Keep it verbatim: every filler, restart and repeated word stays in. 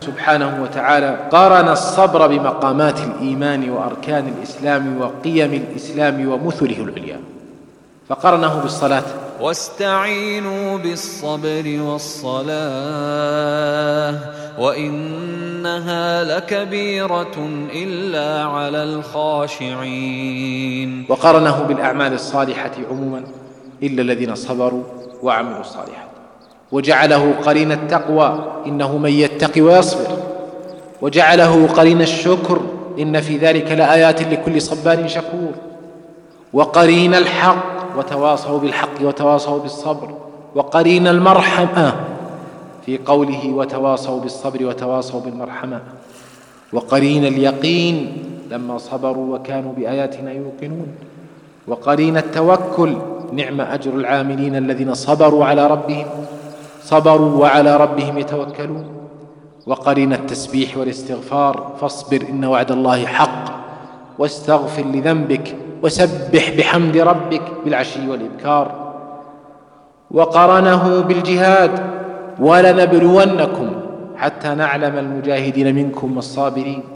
سبحانه وتعالى قارن الصبر بمقامات الإيمان وأركان الإسلام وقيم الإسلام ومثله العليا، فقارنه بالصلاة: واستعينوا بالصبر والصلاة وإنها لكبيرة إلا على الخاشعين. وقارنه بالأعمال الصالحة عموما إلا الذين صبروا وعملوا الصالحات، وجعله قرين التقوى: إنه من يتقي ويصبر، وجعله قرين الشكر: إن في ذلك لآيات لكل صبار شكور، وقرين الحق: وتواصوا بالحق وتواصوا بالصبر، وقرين المرحمة في قوله: وتواصوا بالصبر وتواصوا بالمرحمة، وقرين اليقين لما صبروا وكانوا بآياتنا يوقنون، وقرين التوكل: نعم أجر العاملين الذين صبروا على ربهم صبروا وعلى ربهم يتوكلون، وقرين التسبيح والاستغفار: فاصبر إن وعد الله حق، واستغفر لذنبك، وسبح بحمد ربك بالعشي والإبكار. وقرنه بالجهاد: ولنبلونكم حتى نعلم المجاهدين منكم والصابرين.